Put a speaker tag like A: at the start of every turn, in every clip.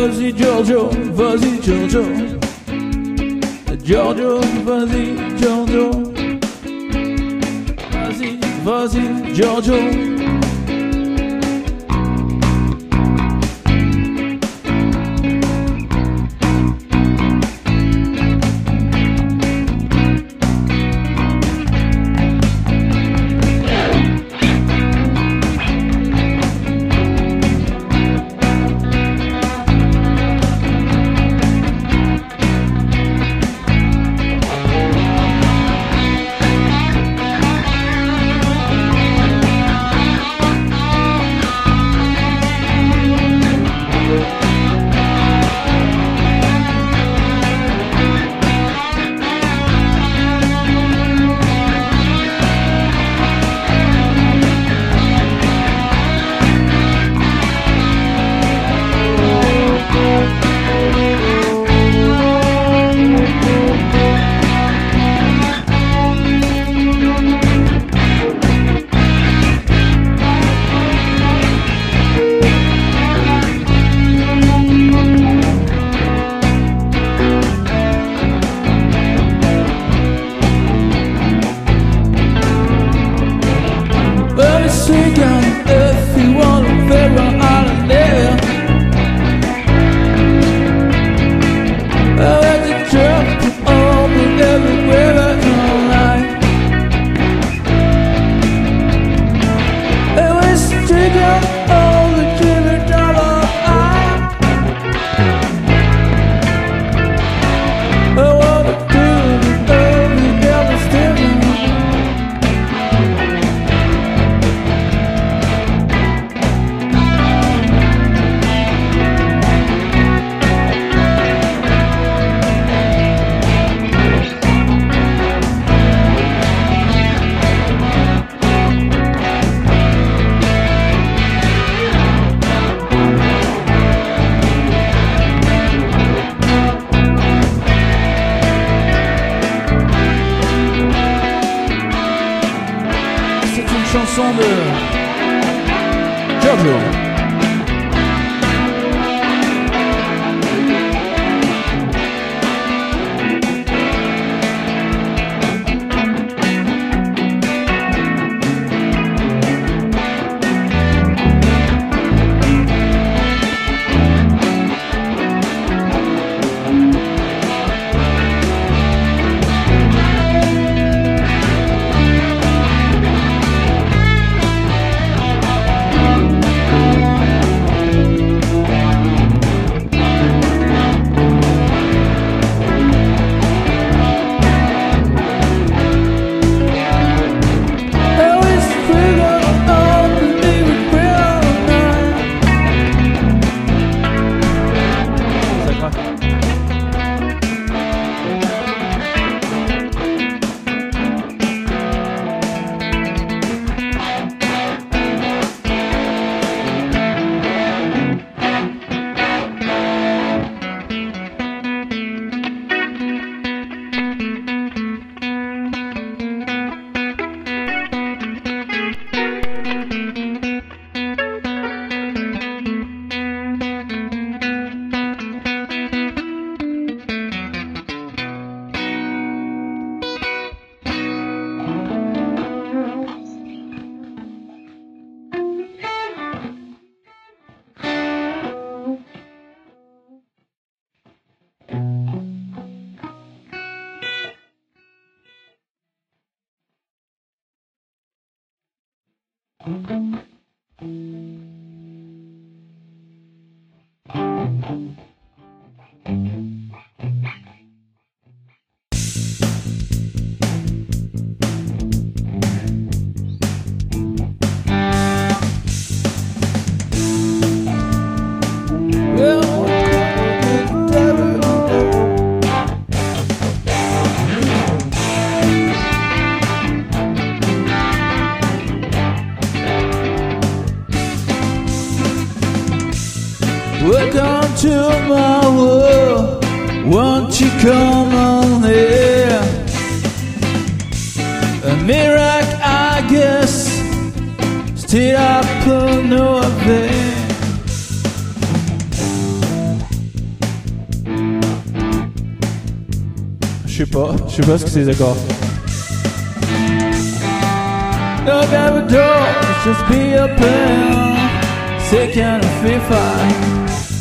A: vas-y Giorgio, vas-y Giorgio. Giorgio, vas-y Giorgio. Vas-y, vas-y Giorgio. If you want a favorite island there, I let you drop all the everywhere all night. And we stick out all the $1 I wanna do with every other still. Chanson de Giorgio. Welcome to my world, won't you come on here? A miracle, I guess, still I put no avail.
B: sais pas ce que c'est les accords.
A: Look at the door, it's just be open. Second of FIFA.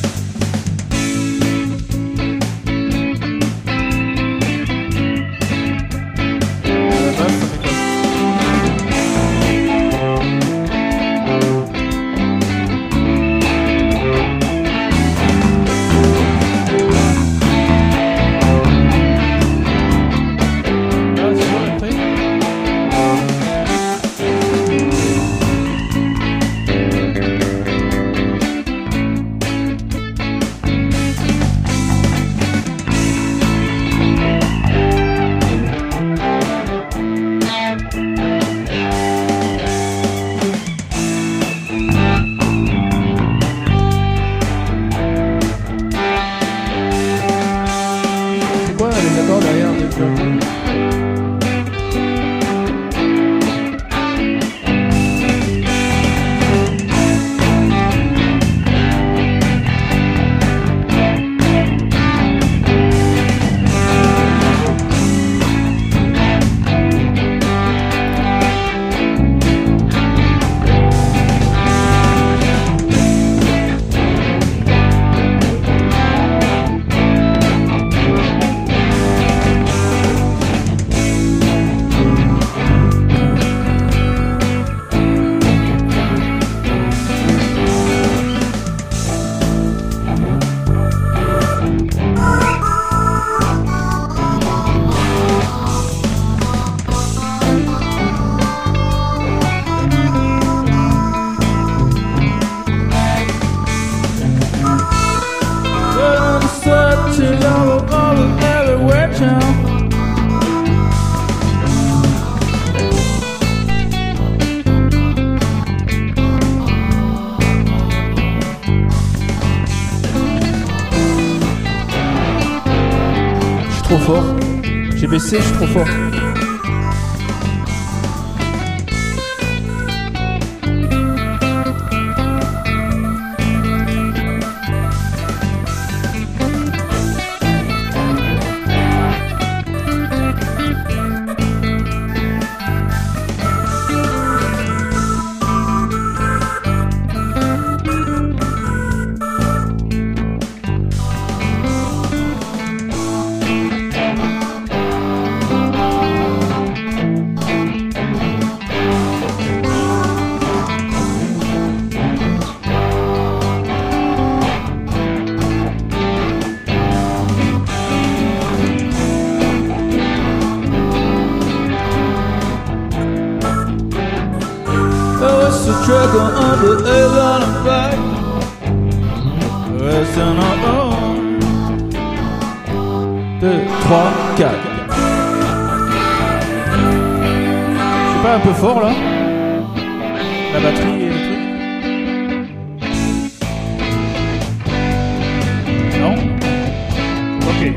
B: Trop fort. J'ai baissé, je suis trop fort.
A: Struggle on the edge on a back. Rest on our own.
B: 2, 3, 4. C'est pas un peu fort là? La batterie et le truc? Non? Ok.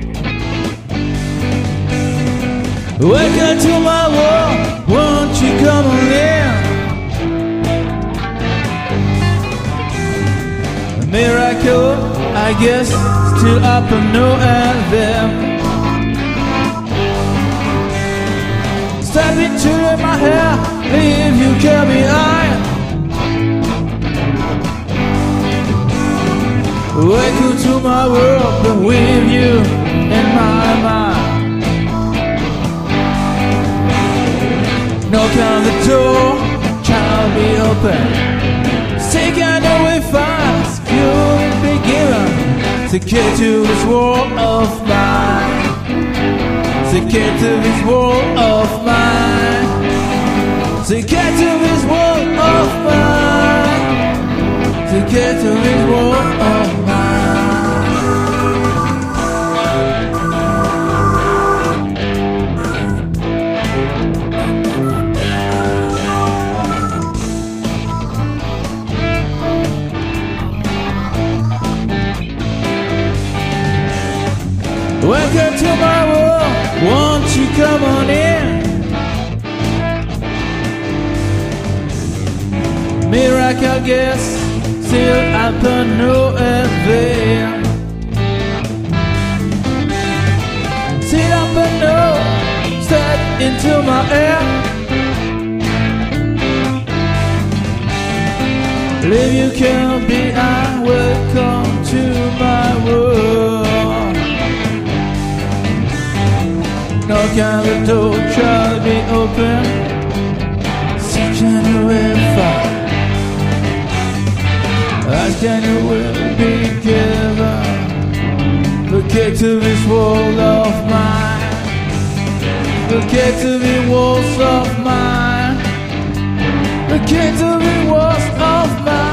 A: Welcome to my world, won't you come on in? Miracle, I guess, still up and nowhere there. Step into my hair, leave you carry me high. Welcome to my world, but with you in my mind. Knock on the door, can't be open. Take another fast. You'll be given to get to this world of mine. To get to this world of mine. To get to this world of mine. To get to this world of mine. Welcome to my world, won't you come on in? Miracle guess, still happen nowhere there. Still happen nowhere. into my air. Live you can be, I welcome to my world. Knock on the door, try to be open. Seeking a way far. Asking you will be given. The key to this world of mine. The key to the walls of mine. The key to the walls of mine.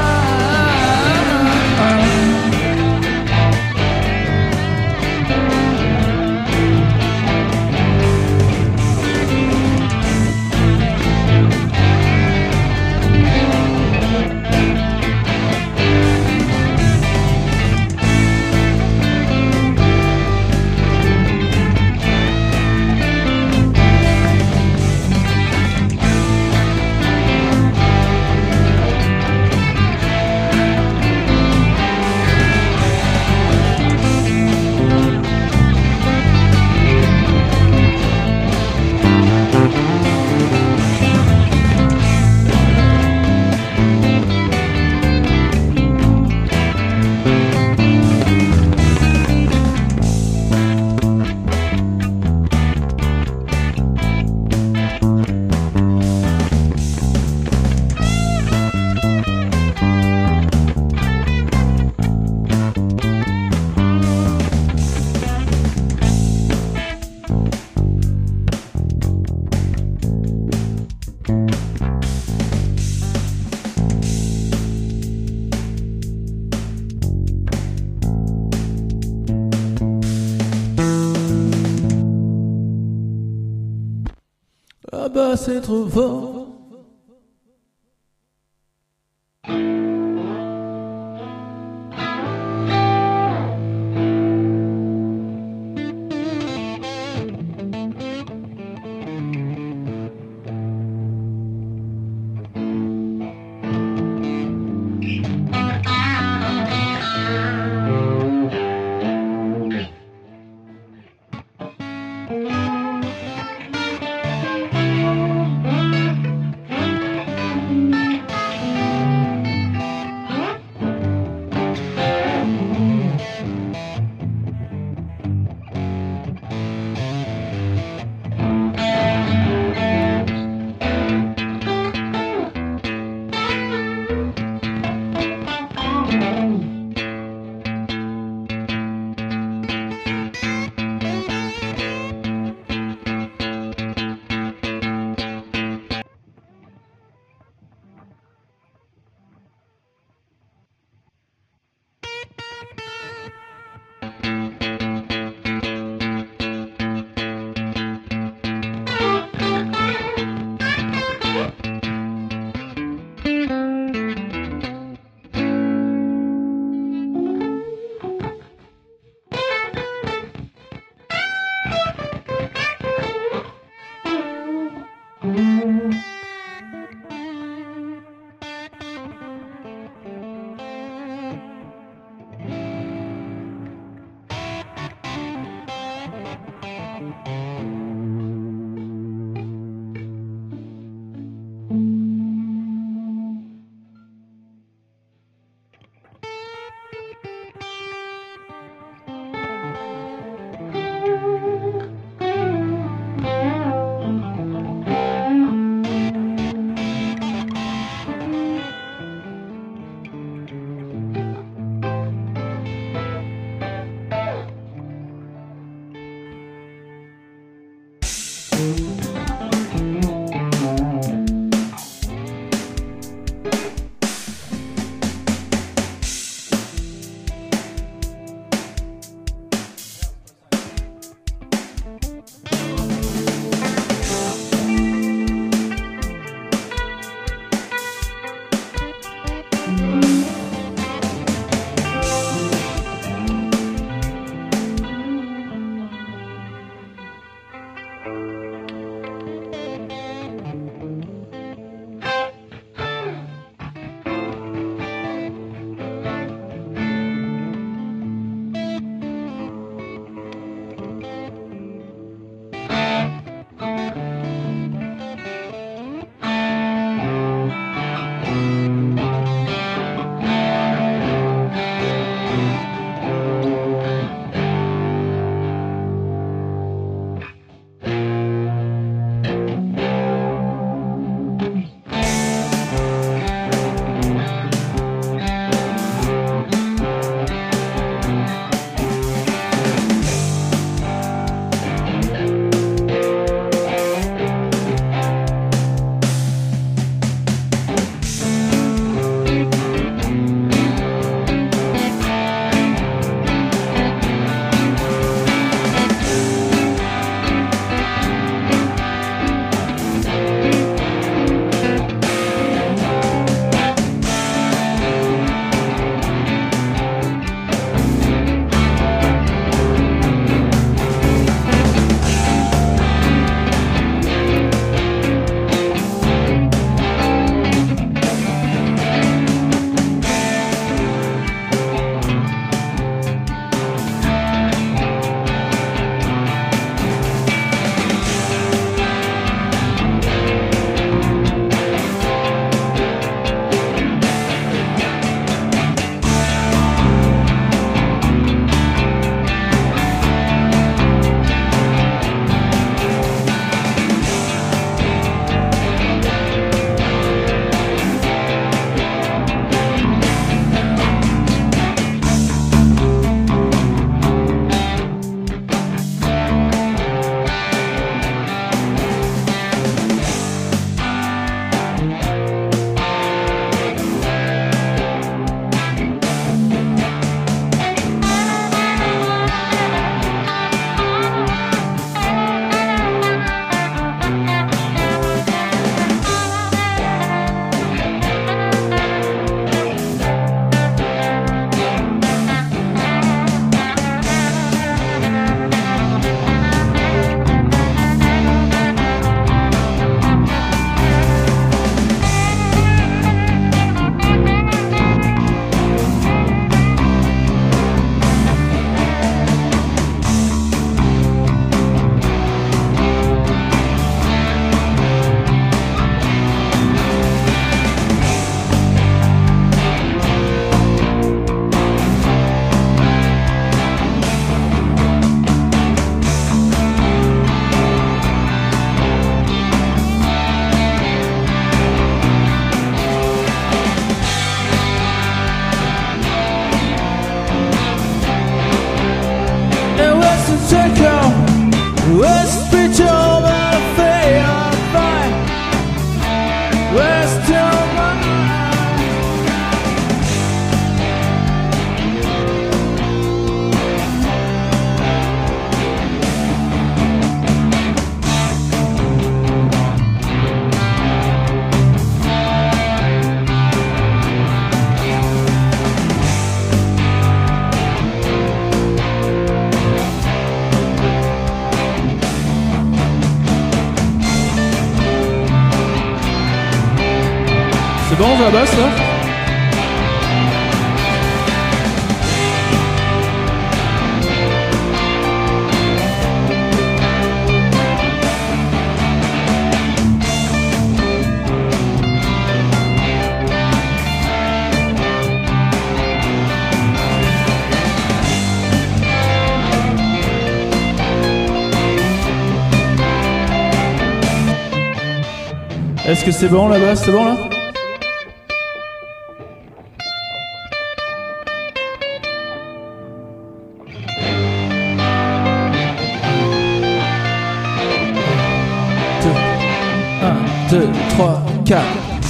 A: Ah bah c'est trop fort.
B: C'est bon, la basse, là? Est-ce que c'est bon, la basse? C'est bon, là? Un, deux, trois, quatre.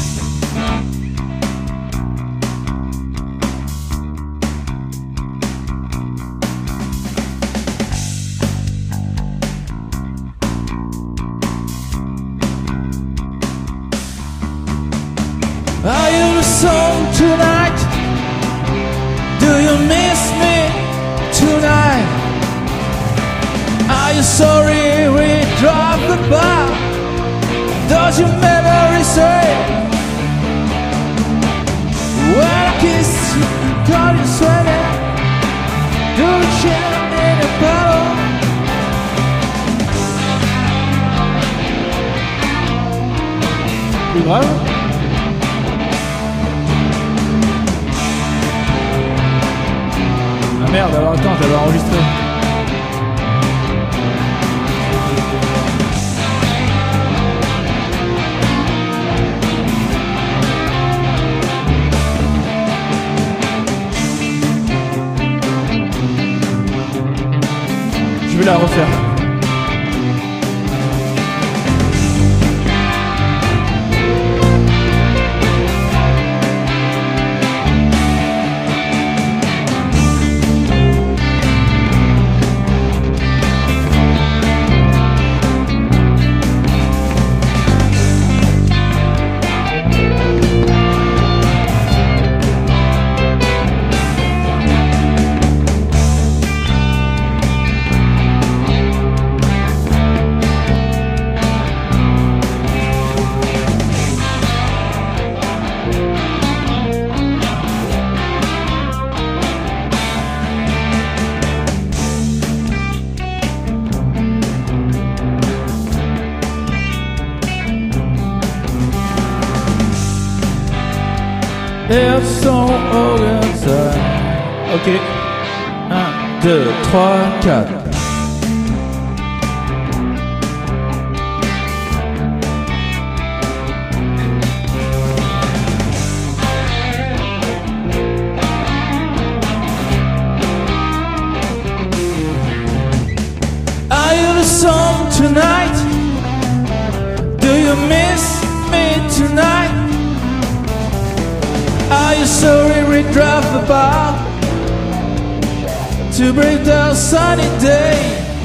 A: Are you the song tonight? Do you miss me tonight? Are you sorry we dropped the bar? Does your memory say when I kiss you and call you sweater? Do you chill in a bottle?
B: Plus grave? Ah merde, alors attends, j'avais enregistré. Je vais la refaire.
A: It's so organisé.
B: Ok.
A: 1, 2, 3, 4. Are you the song tonight? Do you miss me tonight? Are you sorry we dropped the bar to break the sunny day?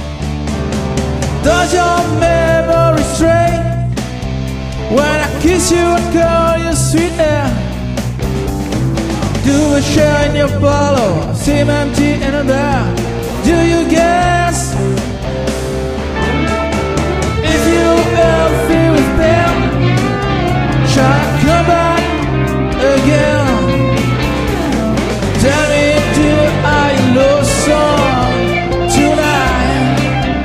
A: Does your memory stray when I kiss you and call you sweeter? Do a share in your bottle, seem empty in a bar? Do you guess if you ever feel with them? Shall I come back again? Tell me, do I lose song tonight?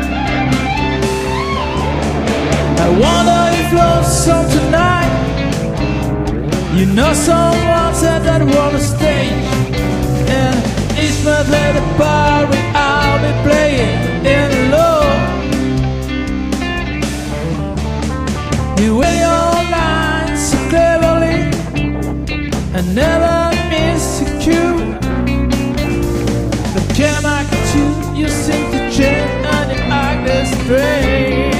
A: I wonder if love song tonight. You know someone said that on the stage, and it's not let the bar where I'll be playing in love. You wear your lines so cleverly and never miss a cue. But came back to you, seem to change and you act strange.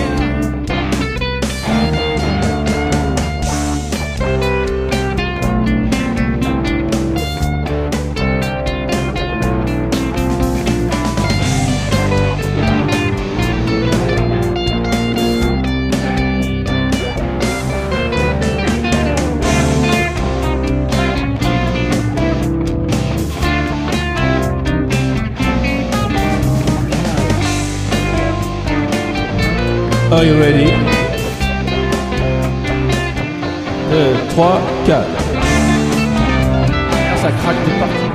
B: Are you ready? 2, 3, 4. ça craque de partout.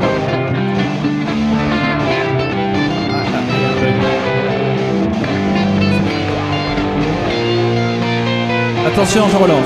B: Attention, je relance.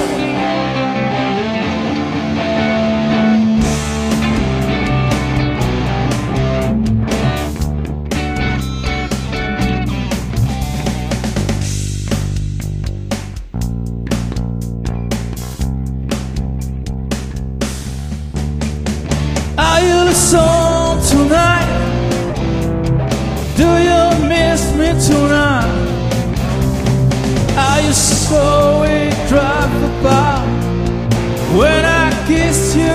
A: Are you the song tonight? Do you miss me tonight? Are you so we drive about when I kiss you?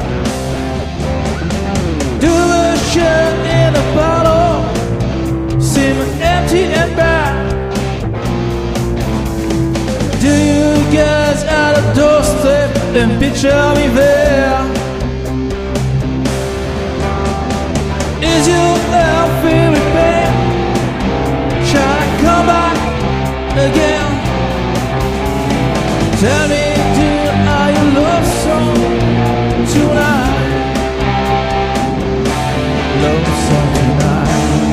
A: Do the shit in a bottle seem empty and bad? Do you get out of doorstep and picture me there? Is your love very bad? Shall I come back again? Tell me, do I love song tonight? Love song tonight.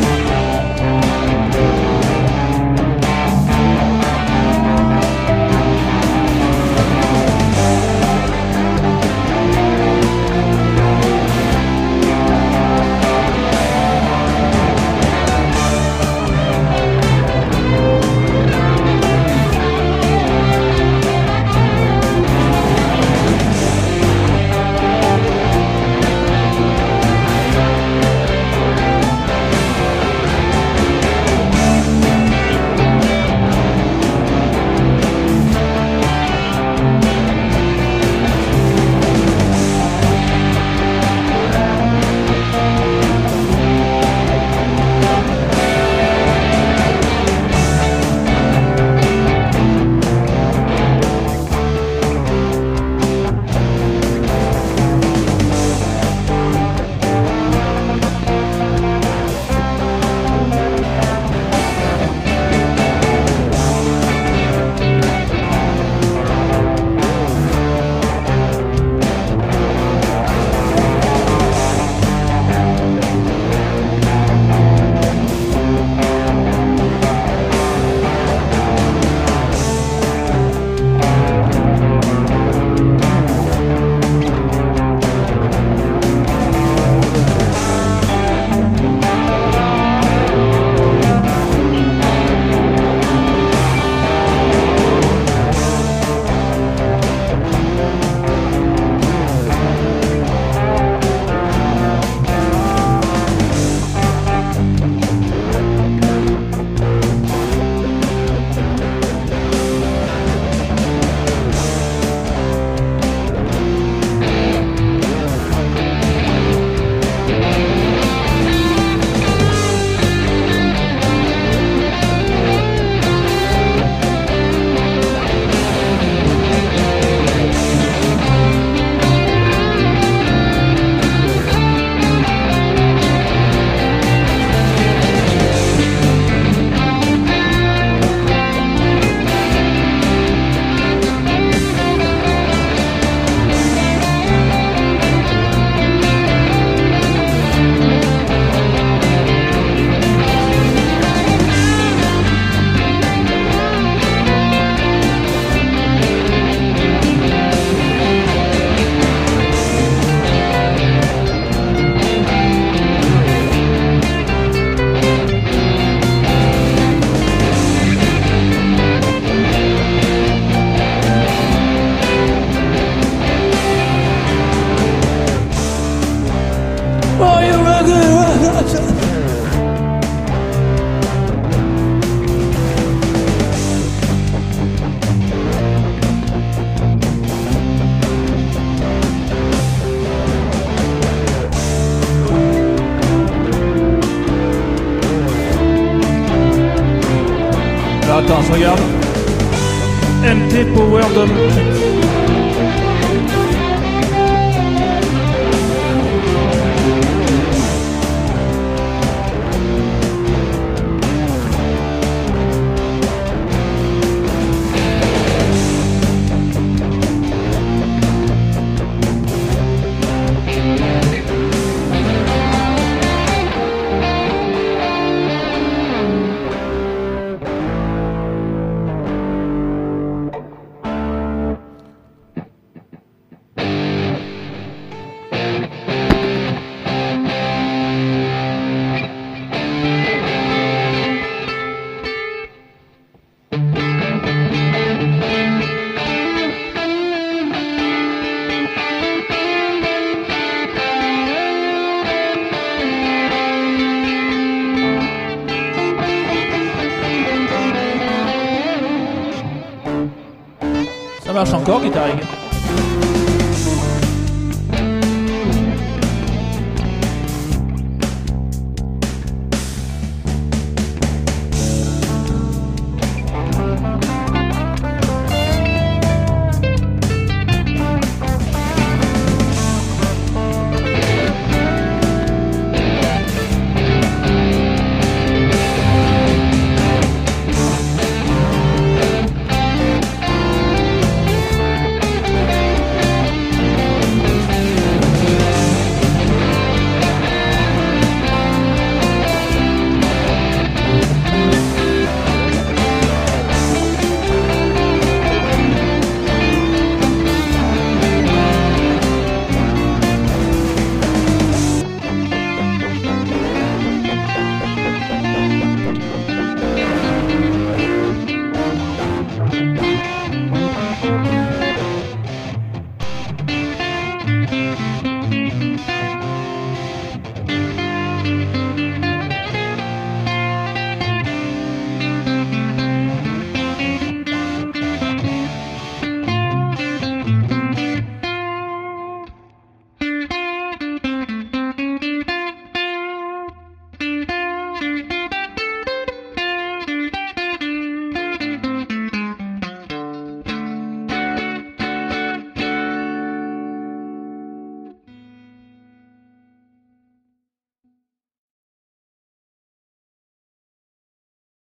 B: Attends, je regarde. MT Power Dome. marche encore, Guitar Rig.